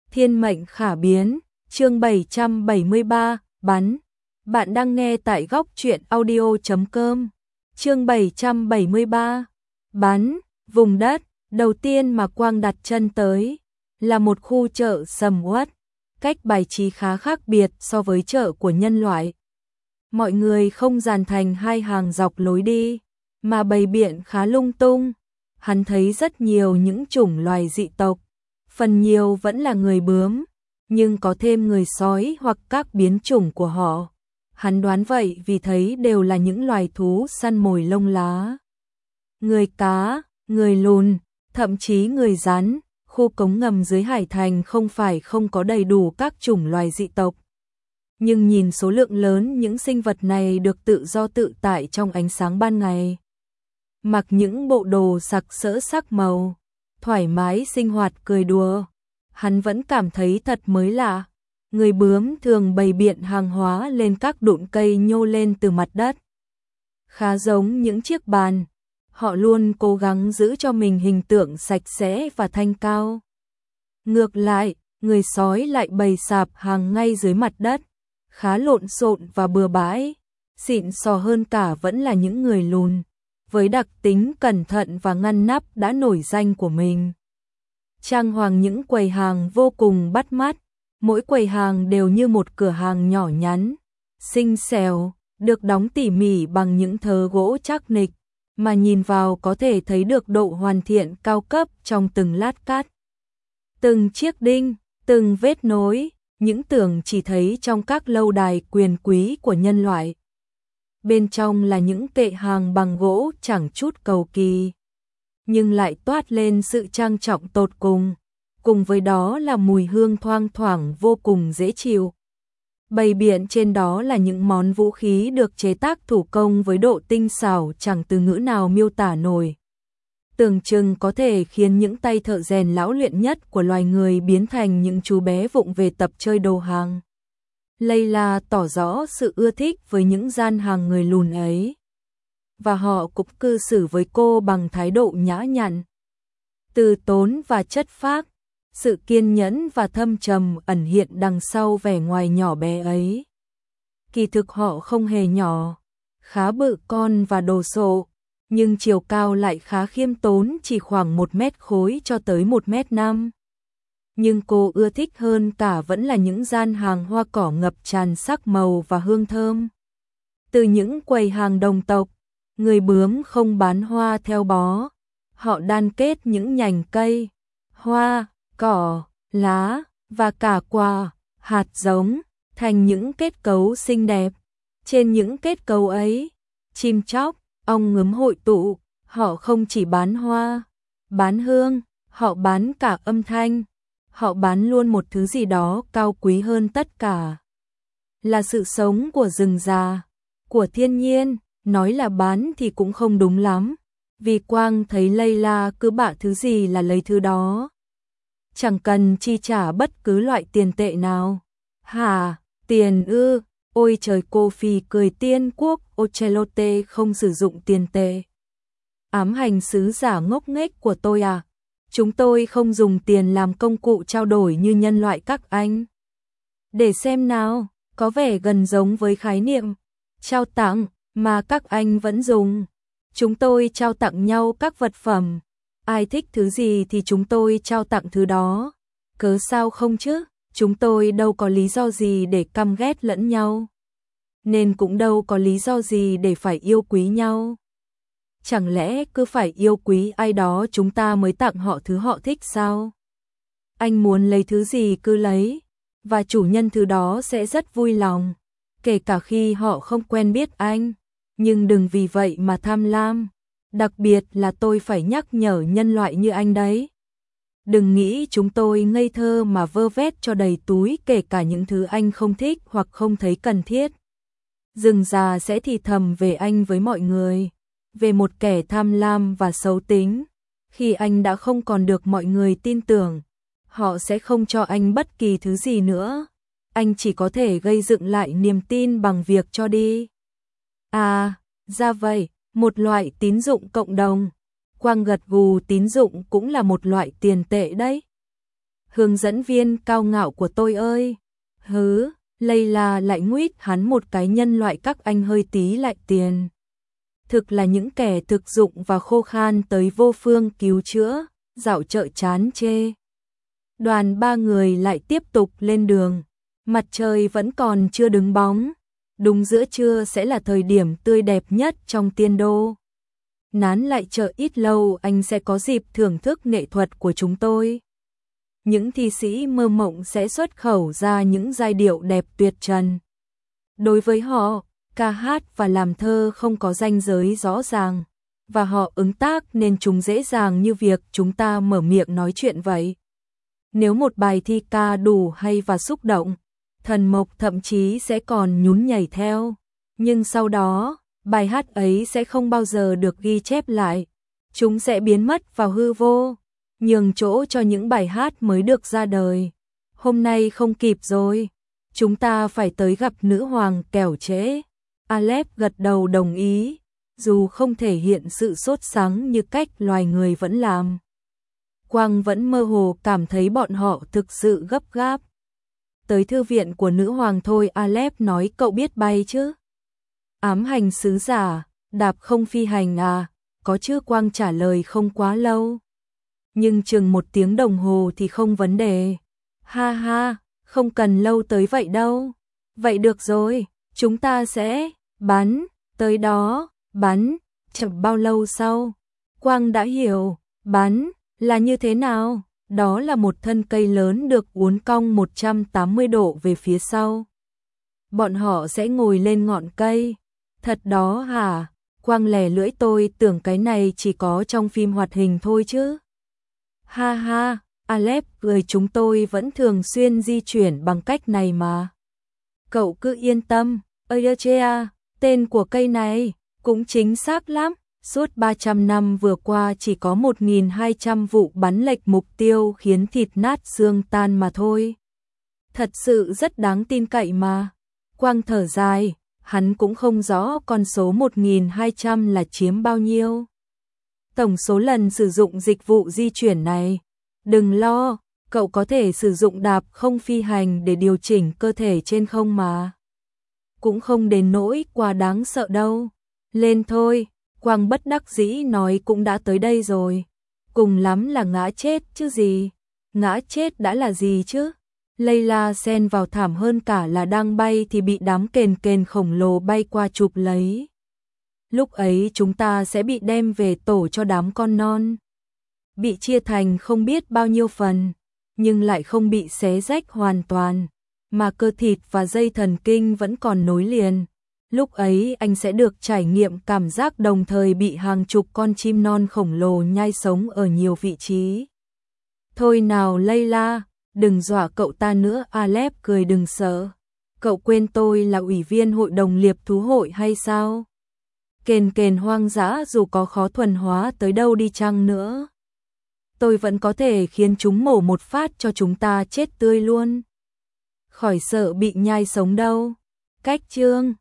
Thiên mệnh khả biến, chương 773, bắn. Bạn đang nghe tại góc truyện audio.com. Chương 773, bắn. Vùng đất đầu tiên mà Quang đặt chân tới là một khu chợ sầm uất, cách bài trí khá khác biệt so với chợ của nhân loại. Mọi người không dàn thành hai hàng dọc lối đi, mà bày biện khá lung tung. Hắn thấy rất nhiều những chủng loài dị tộc, phần nhiều vẫn là người bướm, nhưng có thêm người sói hoặc các biến chủng của họ. Hắn đoán vậy vì thấy đều là những loài thú săn mồi lông lá. Người cá, người lùn, thậm chí người rắn. Khu cống ngầm dưới hải thành không phải không có đầy đủ các chủng loài dị tộc. Nhưng nhìn số lượng lớn những sinh vật này được tự do tự tại trong ánh sáng ban ngày. Mặc những bộ đồ sặc sỡ sắc màu, thoải mái sinh hoạt cười đùa. Hắn vẫn cảm thấy thật mới lạ. Người bướm thường bày biện hàng hóa lên các đụn cây nhô lên từ mặt đất. Khá giống những chiếc bàn. Họ luôn cố gắng giữ cho mình hình tượng sạch sẽ và thanh cao. Ngược lại, người sói lại bày sạp hàng ngay dưới mặt đất, khá lộn xộn và bừa bãi. Xịn sò hơn cả vẫn là những người lùn, với đặc tính cẩn thận và ngăn nắp đã nổi danh của mình. Trang hoàng những quầy hàng vô cùng bắt mắt, mỗi quầy hàng đều như một cửa hàng nhỏ nhắn, xinh xẻo, được đóng tỉ mỉ bằng những thớ gỗ chắc nịch, mà nhìn vào có thể thấy được độ hoàn thiện cao cấp trong từng lát cát. Từng chiếc đinh, từng vết nối, những tưởng chỉ thấy trong các lâu đài quyền quý của nhân loại. Bên trong là những kệ hàng bằng gỗ chẳng chút cầu kỳ, nhưng lại toát lên sự trang trọng tột cùng với đó là mùi hương thoang thoảng vô cùng dễ chịu. Bày biện trên đó là những món vũ khí được chế tác thủ công với độ tinh xảo chẳng từ ngữ nào miêu tả nổi. Tưởng chừng có thể khiến những tay thợ rèn lão luyện nhất của loài người biến thành những chú bé vụng về tập chơi đồ hàng. Layla tỏ rõ sự ưa thích với những gian hàng người lùn ấy, và họ cũng cư xử với cô bằng thái độ nhã nhặn, từ tốn và chất phác. Sự kiên nhẫn và thâm trầm ẩn hiện đằng sau vẻ ngoài nhỏ bé ấy. Kỳ thực họ không hề nhỏ, khá bự con và đồ sộ, nhưng chiều cao lại khá khiêm tốn, chỉ khoảng 1 mét khối cho tới 1m5. Nhưng cô ưa thích hơn cả vẫn là những gian hàng hoa cỏ ngập tràn sắc màu và hương thơm. Từ những quầy hàng đồng tộc, người bướm không bán hoa theo bó, họ đan kết những nhành cây, hoa, cỏ, lá và cả quả, hạt giống thành những kết cấu xinh đẹp. Trên những kết cấu ấy, chim chóc, ong bướm hội tụ. Họ không chỉ bán hoa, bán hương, họ bán cả âm thanh. Họ bán luôn một thứ gì đó cao quý hơn tất cả, là sự sống của rừng già, của thiên nhiên. Nói là bán thì cũng không đúng lắm, vì Quang thấy Layla cứ bạ thứ gì là lấy thứ đó, chẳng cần chi trả bất cứ loại tiền tệ nào. Hả, tiền ư? Ôi trời, cô Phi cười, tiên quốc Ocelote không sử dụng tiền tệ. Ám hành sứ giả ngốc nghếch của tôi à? Chúng tôi không dùng tiền làm công cụ trao đổi như nhân loại các anh. Để xem nào, có vẻ gần giống với khái niệm trao tặng mà các anh vẫn dùng. Chúng tôi trao tặng nhau các vật phẩm. Ai thích thứ gì thì chúng tôi trao tặng thứ đó. Cớ sao không chứ? Chúng tôi đâu có lý do gì để căm ghét lẫn nhau, nên cũng đâu có lý do gì để phải yêu quý nhau. Chẳng lẽ cứ phải yêu quý ai đó chúng ta mới tặng họ thứ họ thích sao? Anh muốn lấy thứ gì cứ lấy, và chủ nhân thứ đó sẽ rất vui lòng, kể cả khi họ không quen biết anh. Nhưng đừng vì vậy mà tham lam. Đặc biệt là tôi phải nhắc nhở nhân loại như anh đấy. Đừng nghĩ chúng tôi ngây thơ mà vơ vét cho đầy túi kể cả những thứ anh không thích hoặc không thấy cần thiết. Rừng già sẽ thì thầm về anh với mọi người, về một kẻ tham lam và xấu tính. Khi anh đã không còn được mọi người tin tưởng, họ sẽ không cho anh bất kỳ thứ gì nữa. Anh chỉ có thể gây dựng lại niềm tin bằng việc cho đi. À, ra vậy, một loại tín dụng cộng đồng. Quang gật gù, tín dụng cũng là một loại tiền tệ đấy. hướng dẫn viên cao ngạo của tôi ơi. Hứ, Layla lại nguyết hắn một cái, nhân loại các anh hơi tí lại tiền. Thực là những kẻ thực dụng và khô khan tới vô phương cứu chữa, dạo chợ chán chê. Đoàn 3 người lại tiếp tục lên đường. Mặt trời vẫn còn chưa đứng bóng. Đúng giữa trưa sẽ là thời điểm tươi đẹp nhất trong Tiên Đô. Nán lại chờ ít lâu anh sẽ có dịp thưởng thức nghệ thuật của chúng tôi. Những thi sĩ mơ mộng sẽ xuất khẩu ra những giai điệu đẹp tuyệt trần. Đối với họ, ca hát và làm thơ không có ranh giới rõ ràng, và họ ứng tác nên chúng dễ dàng như việc chúng ta mở miệng nói chuyện vậy. Nếu một bài thi ca đủ hay và xúc động, Thần Mộc thậm chí sẽ còn nhún nhảy theo. Nhưng sau đó, bài hát ấy sẽ không bao giờ được ghi chép lại. Chúng sẽ biến mất vào hư vô, nhường chỗ cho những bài hát mới được ra đời. Hôm nay không kịp rồi, chúng ta phải tới gặp nữ hoàng kẻo trễ. Aleph gật đầu đồng ý, dù không thể hiện sự sốt sắng như cách loài người vẫn làm. Quang vẫn mơ hồ cảm thấy bọn họ thực sự gấp gáp. Tới thư viện của nữ hoàng thôi. Aleph nói, cậu biết bay chứ? Ám hành sứ giả, đạp không phi hành à? Có chứ, Quang trả lời, không quá lâu. Nhưng chừng 1 tiếng đồng hồ thì không vấn đề. Ha ha, không cần lâu tới vậy đâu. Vậy được rồi, chúng ta sẽ bắn, tới đó, bắn, chẳng bao lâu sau. Quang đã hiểu, bắn là như thế nào? Đó là một thân cây lớn được uốn cong 180 độ về phía sau. Bọn họ sẽ ngồi lên ngọn cây. Thật đó hả? Quang lè lưỡi, tôi tưởng cái này chỉ có trong phim hoạt hình thôi chứ. Ha ha, Aleph cười, chúng tôi vẫn thường xuyên di chuyển bằng cách này mà. Cậu cứ yên tâm, Ayachea, tên của cây này cũng chính xác lắm. Suốt 300 năm vừa qua chỉ có 1.200 vụ bắn lệch mục tiêu khiến thịt nát xương tan mà thôi. Thật sự rất đáng tin cậy mà. Quang thở dài, hắn cũng không rõ con số 1.200 là chiếm bao nhiêu. Tổng số lần sử dụng dịch vụ di chuyển này. Đừng lo, cậu có thể sử dụng đạp không phi hành để điều chỉnh cơ thể trên không mà. Cũng không đến nỗi quá đáng sợ đâu. Lên thôi. Quang bất đắc dĩ nói, cũng đã tới đây rồi. Cùng lắm là ngã chết chứ gì. Ngã chết đã là gì chứ. Layla xen vào, thảm hơn cả là đang bay thì bị đám kền kền khổng lồ bay qua chụp lấy. Lúc ấy chúng ta sẽ bị đem về tổ cho đám con non. Bị chia thành không biết bao nhiêu phần, nhưng lại không bị xé rách hoàn toàn, mà cơ thịt và dây thần kinh vẫn còn nối liền. Lúc ấy anh sẽ được trải nghiệm cảm giác đồng thời bị hàng chục con chim non khổng lồ nhai sống ở nhiều vị trí. Thôi nào Layla, đừng dọa cậu ta nữa. Aleph cười, đừng sợ. Cậu quên tôi là ủy viên hội đồng liệp thú hội hay sao? Kền kền hoang dã dù có khó thuần hóa tới đâu đi chăng nữa, tôi vẫn có thể khiến chúng mổ một phát cho chúng ta chết tươi luôn. Khỏi sợ bị nhai sống đâu. Cách chương